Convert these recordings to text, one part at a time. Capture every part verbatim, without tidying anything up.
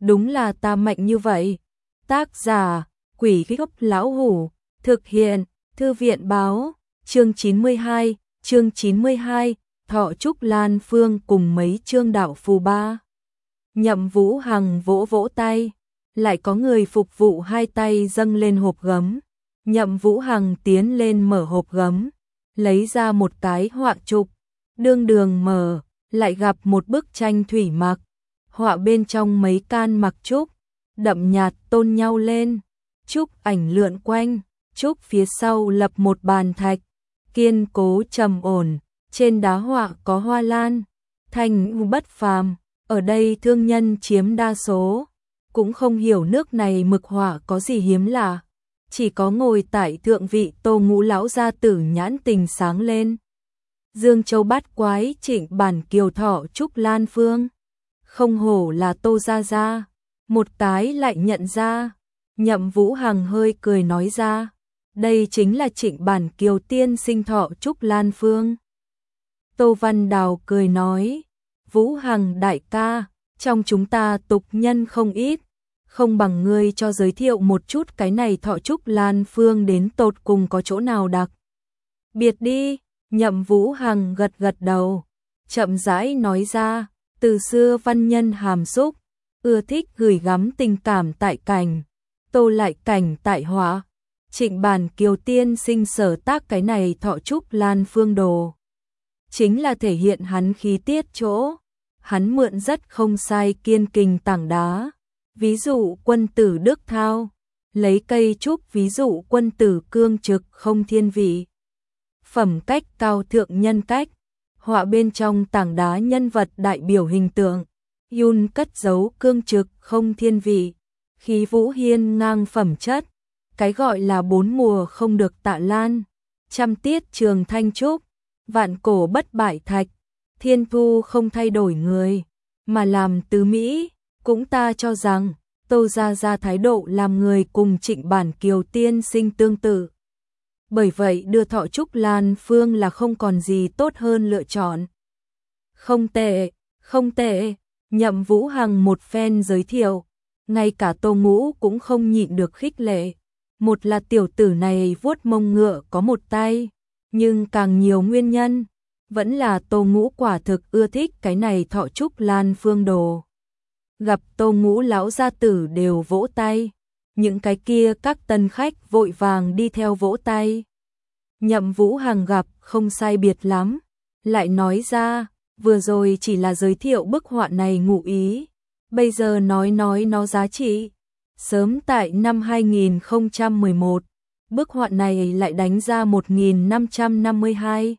đúng là ta mạnh như vậy. Tác giả, Quỷ Gốc Lão Hủ, thực hiện, Thư viện báo, chương chín mươi hai, chương chín mươi hai, Thọ Trúc Lan Phương cùng mấy chương đạo phù ba. Nhậm Vũ Hằng vỗ vỗ tay, lại có người phục vụ hai tay dâng lên hộp gấm. Nhậm Vũ Hằng tiến lên mở hộp gấm, lấy ra một cái họa trục, đương đường mở, lại gặp một bức tranh thủy mặc, họa bên trong mấy can mặc trúc, đậm nhạt tôn nhau lên, trúc ảnh lượn quanh, trúc phía sau lập một bàn thạch, kiên cố trầm ổn, trên đá họa có hoa lan, thanh bất phàm, ở đây thương nhân chiếm đa số, cũng không hiểu nước này mực họa có gì hiếm lạ, chỉ có ngồi tại thượng vị Tô Ngũ lão gia tử nhãn tình sáng lên. Dương Châu bát quái Trịnh Bản Kiều Thọ Trúc Lan Phương, không hổ là Tô gia gia, một cái lại nhận ra. Nhậm Vũ Hằng hơi cười nói ra, đây chính là Trịnh Bản Kiều tiên sinh Thọ Trúc Lan Phương. Tô Văn Đào cười nói, Vũ Hằng đại ca, trong chúng ta tục nhân không ít, không bằng ngươi cho giới thiệu một chút cái này Thọ Trúc Lan Phương đến tột cùng có chỗ nào đặc biệt đi. Nhậm Vũ Hằng gật gật đầu, chậm rãi nói ra, từ xưa văn nhân hàm xúc, ưa thích gửi gắm tình cảm tại cảnh, tô lại cảnh tại họa. Trịnh Bản Kiều tiên sinh sở tác cái này Thọ Trúc Lan Phương đồ, chính là thể hiện hắn khí tiết chỗ, hắn mượn rất không sai kiên kình tảng đá, ví dụ quân tử Đức Thao, lấy cây trúc ví dụ quân tử cương trực không thiên vị. Phẩm cách cao thượng nhân cách, họa bên trong tảng đá nhân vật đại biểu hình tượng, Yun cất giấu cương trực không thiên vị, khí vũ hiên ngang phẩm chất, cái gọi là bốn mùa không được tạ lan, trăm tiết trường thanh trúc, vạn cổ bất bại thạch, thiên thu không thay đổi người, mà làm tứ mỹ, cũng ta cho rằng, Tô gia gia thái độ làm người cùng Trịnh Bản Kiều tiên sinh tương tự. Bởi vậy đưa Thọ Trúc Lan Phương là không còn gì tốt hơn lựa chọn. Không tệ, không tệ, Nhậm Vũ Hằng một phen giới thiệu, ngay cả Tô Ngũ cũng không nhịn được khích lệ. Một là tiểu tử này vuốt mông ngựa có một tay, nhưng càng nhiều nguyên nhân, vẫn là Tô Ngũ quả thực ưa thích cái này Thọ Trúc Lan Phương đồ. Gặp Tô Ngũ lão gia tử đều vỗ tay, những cái kia các tân khách vội vàng đi theo vỗ tay. Nhậm Vũ Hằng gặp không sai biệt lắm, lại nói ra, vừa rồi chỉ là giới thiệu bức họa này ngụ ý, bây giờ nói nói nó giá trị. Sớm tại năm hai nghìn không trăm mười một, bức họa này lại đánh ra một nghìn năm trăm năm mươi hai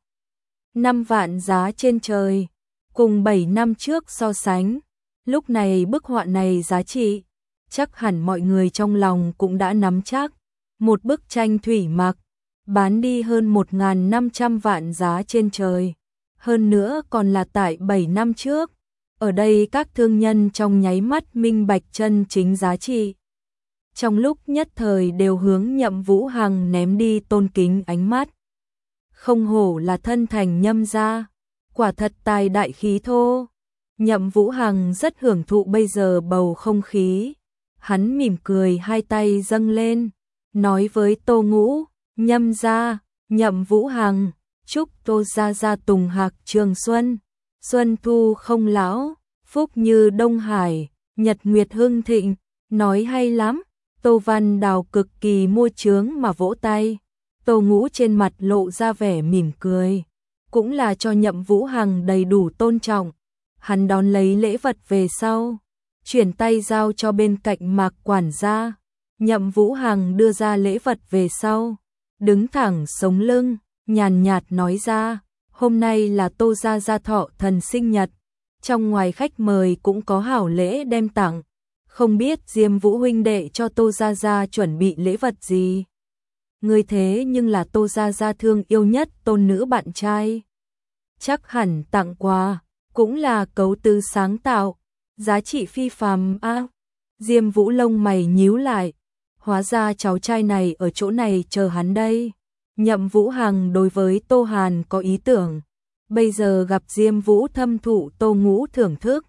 năm vạn giá trên trời, cùng bảy năm trước so sánh, lúc này bức họa này giá trị, chắc hẳn mọi người trong lòng cũng đã nắm chắc, một bức tranh thủy mặc, bán đi hơn một nghìn năm trăm vạn giá trên trời, hơn nữa còn là tại bảy năm trước, ở đây các thương nhân trong nháy mắt minh bạch chân chính giá trị. Trong lúc nhất thời đều hướng Nhậm Vũ Hằng ném đi tôn kính ánh mắt. Không hổ là thân thành Nhâm gia, quả thật tài đại khí thô. Nhậm Vũ Hằng rất hưởng thụ bây giờ bầu không khí. Hắn mỉm cười hai tay dâng lên, nói với Tô Ngũ, Nhâm gia, Nhậm Vũ Hằng, chúc Tô gia gia tùng hạc trường xuân, xuân thu không lão, phúc như Đông Hải, nhật nguyệt hưng thịnh, nói hay lắm. Tô Văn Đào cực kỳ mua chướng mà vỗ tay, Tô Ngũ trên mặt lộ ra vẻ mỉm cười, cũng là cho Nhậm Vũ Hằng đầy đủ tôn trọng. Hắn đón lấy lễ vật về sau, chuyển tay giao cho bên cạnh Mạc quản gia. Nhậm Vũ Hằng đưa ra lễ vật về sau, đứng thẳng sống lưng, nhàn nhạt nói ra, hôm nay là Tô gia gia thọ thần sinh nhật, trong ngoài khách mời cũng có hảo lễ đem tặng. Không biết Diêm Vũ huynh đệ cho Tô gia gia chuẩn bị lễ vật gì? Người thế nhưng là Tô gia gia thương yêu nhất tôn nữ bạn trai. Chắc hẳn tặng quà, cũng là cấu tư sáng tạo, giá trị phi phàm a. À, Diêm Vũ lông mày nhíu lại, hóa ra cháu trai này ở chỗ này chờ hắn đây. Nhậm Vũ Hằng đối với Tô Hàn có ý tưởng, bây giờ gặp Diêm Vũ thâm thụ Tô Ngũ thưởng thức,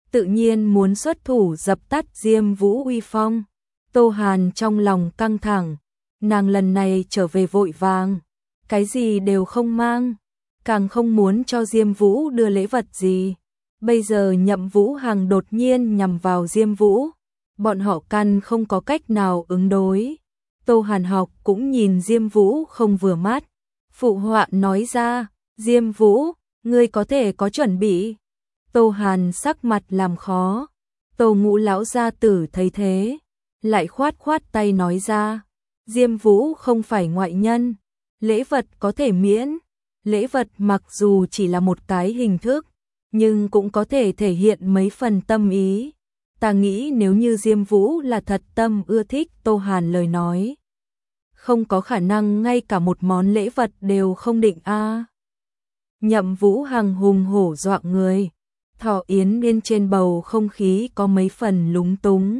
tự nhiên muốn xuất thủ dập tắt Diêm Vũ uy phong. Tô Hàn trong lòng căng thẳng, nàng lần này trở về vội vàng, cái gì đều không mang, càng không muốn cho Diêm Vũ đưa lễ vật gì. Bây giờ Nhậm Vũ Hằng đột nhiên nhằm vào Diêm Vũ, bọn họ căn không có cách nào ứng đối. Tô Hàn học cũng nhìn Diêm Vũ không vừa mắt, phụ họa nói ra, Diêm Vũ, ngươi có thể có chuẩn bị. Tô Hàn sắc mặt làm khó, Tô Ngũ lão gia tử thấy thế, lại khoát khoát tay nói ra, Diêm Vũ không phải ngoại nhân, lễ vật có thể miễn, lễ vật mặc dù chỉ là một cái hình thức, nhưng cũng có thể thể hiện mấy phần tâm ý. Ta nghĩ nếu như Diêm Vũ là thật tâm ưa thích Tô Hàn lời nói, không có khả năng ngay cả một món lễ vật đều không định a. À. Nhậm Vũ Hằng hùng hổ dọa người, thọ yến bên trên bầu không khí có mấy phần lúng túng.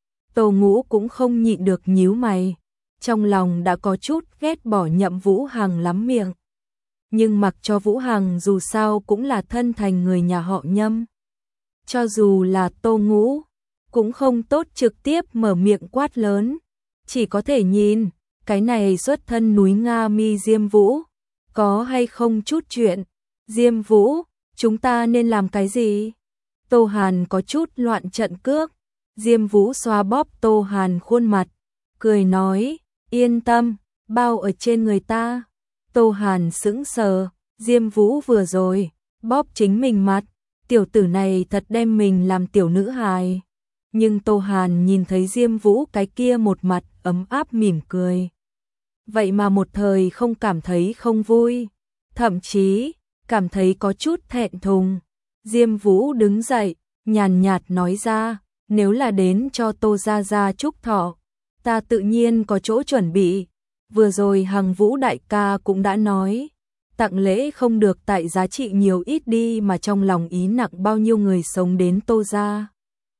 Tô Ngũ cũng không nhịn được nhíu mày, trong lòng đã có chút ghét bỏ Nhậm Vũ Hằng lắm miệng. Nhưng mặc cho Vũ Hằng dù sao cũng là thân thành người nhà họ Nhâm. Cho dù là Tô Ngũ, cũng không tốt trực tiếp mở miệng quát lớn, chỉ có thể nhìn, cái này xuất thân núi Nga Mi Diêm Vũ, có hay không chút chuyện. Diêm Vũ, chúng ta nên làm cái gì? Tô Hàn có chút loạn trận cước, Diêm Vũ xoa bóp Tô Hàn khuôn mặt, cười nói, yên tâm, bao ở trên người ta. Tô Hàn sững sờ, Diêm Vũ vừa rồi, bóp chính mình mặt, tiểu tử này thật đem mình làm tiểu nữ hài. Nhưng Tô Hàn nhìn thấy Diêm Vũ cái kia một mặt ấm áp mỉm cười. Vậy mà một thời không cảm thấy không vui, thậm chí cảm thấy có chút thẹn thùng. Diêm Vũ đứng dậy, nhàn nhạt nói ra, nếu là đến cho Tô gia gia chúc thọ, ta tự nhiên có chỗ chuẩn bị. Vừa rồi Hằng Vũ đại ca cũng đã nói, tặng lễ không được tại giá trị nhiều ít đi mà trong lòng ý nặng bao nhiêu người sống đến Tô gia.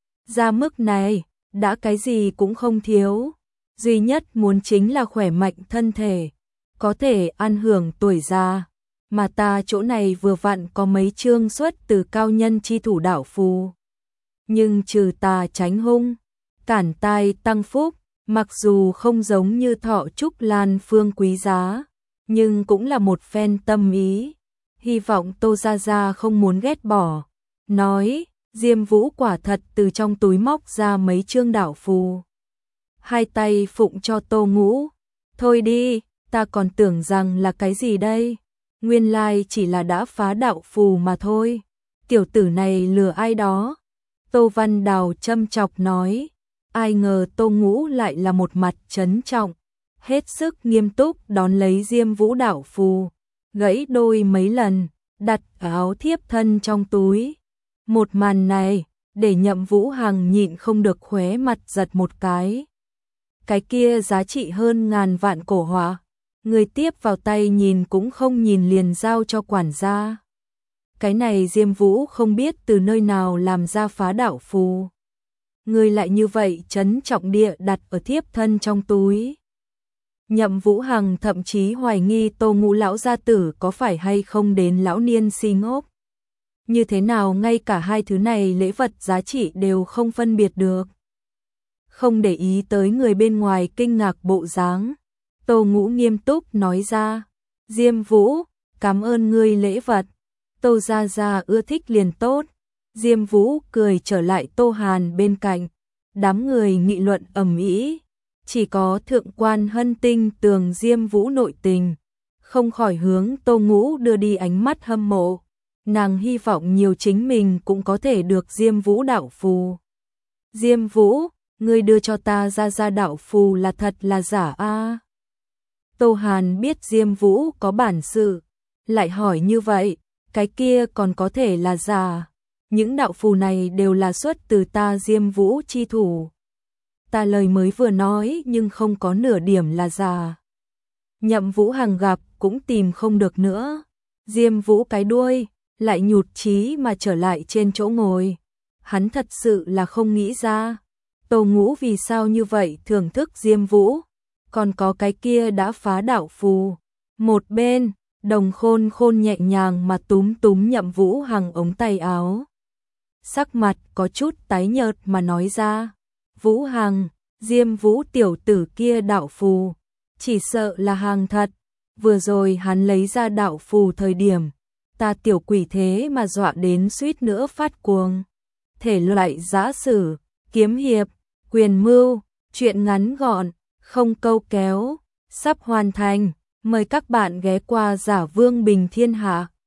Ra mức này, đã cái gì cũng không thiếu, duy nhất muốn chính là khỏe mạnh thân thể, có thể ăn hưởng tuổi già, mà ta chỗ này vừa vặn có mấy chương xuất từ cao nhân chi thủ đảo phù. Nhưng trừ tà tránh hung, cản tai tăng phúc, mặc dù không giống như thọ trúc lan phương quý giá, nhưng cũng là một phen tâm ý, hy vọng Tô gia gia không muốn ghét bỏ. Nói, Diêm Vũ quả thật từ trong túi móc ra mấy chương đảo phù, hai tay phụng cho Tô Ngũ. Thôi đi, ta còn tưởng rằng là cái gì đây, nguyên lai chỉ là đã phá đạo phù mà thôi, tiểu tử này lừa ai đó. Tô Văn Đào châm chọc nói, ai ngờ Tô Ngũ lại là một mặt trấn trọng, hết sức nghiêm túc đón lấy Diêm Vũ đảo phù, gãy đôi mấy lần, đặt áo thiếp thân trong túi. Một màn này, để Nhậm Vũ Hằng nhịn không được khóe mặt giật một cái. Cái kia giá trị hơn ngàn vạn cổ hỏa, người tiếp vào tay nhìn cũng không nhìn liền giao cho quản gia. Cái này Diêm Vũ không biết từ nơi nào làm ra phá đạo phù, người lại như vậy trấn trọng địa đặt ở thiếp thân trong túi. Nhậm Vũ Hằng thậm chí hoài nghi Tô Ngũ lão gia tử có phải hay không đến lão niên si ngốc. Như thế nào ngay cả hai thứ này lễ vật giá trị đều không phân biệt được. Không để ý tới người bên ngoài kinh ngạc bộ dáng, Tô Ngũ nghiêm túc nói ra, Diêm Vũ, cảm ơn ngươi lễ vật, Tô gia gia ưa thích liền tốt. Diêm Vũ cười trở lại Tô Hàn bên cạnh, đám người nghị luận ầm ĩ, chỉ có thượng quan Hân Tinh tường Diêm Vũ nội tình, không khỏi hướng Tô Ngũ đưa đi ánh mắt hâm mộ. Nàng hy vọng nhiều chính mình cũng có thể được Diêm Vũ đạo phù. Diêm Vũ, ngươi đưa cho ta ra ra đạo phù là thật là giả a? À? Tô Hàn biết Diêm Vũ có bản sự, lại hỏi như vậy, cái kia còn có thể là giả. Những đạo phù này đều là xuất từ ta Diêm Vũ chi thủ. Ta lời mới vừa nói nhưng không có nửa điểm là giả. Nhậm Vũ Hằng gặp cũng tìm không được nữa. Diêm Vũ cái đuôi, lại nhụt chí mà trở lại trên chỗ ngồi. Hắn thật sự là không nghĩ ra, Tô Ngũ vì sao như vậy thưởng thức Diêm Vũ, còn có cái kia đã phá đạo phù. Một bên, Đồng Khôn Khôn nhẹ nhàng mà túm túm Nhậm Vũ Hằng ống tay áo. sắc mặt có chút tái nhợt mà nói ra. Vũ Hằng, Diêm Vũ tiểu tử kia đạo phù, chỉ sợ là hàng thật. Vừa rồi hắn lấy ra đạo phù thời điểm, ta tiểu quỷ thế mà dọa đến suýt nữa phát cuồng. Thể loại giã sử, kiếm hiệp, quyền mưu, truyện ngắn gọn, không câu kéo, sắp hoàn thành. Mời các bạn ghé qua Giả Vương Bình Thiên Hạ.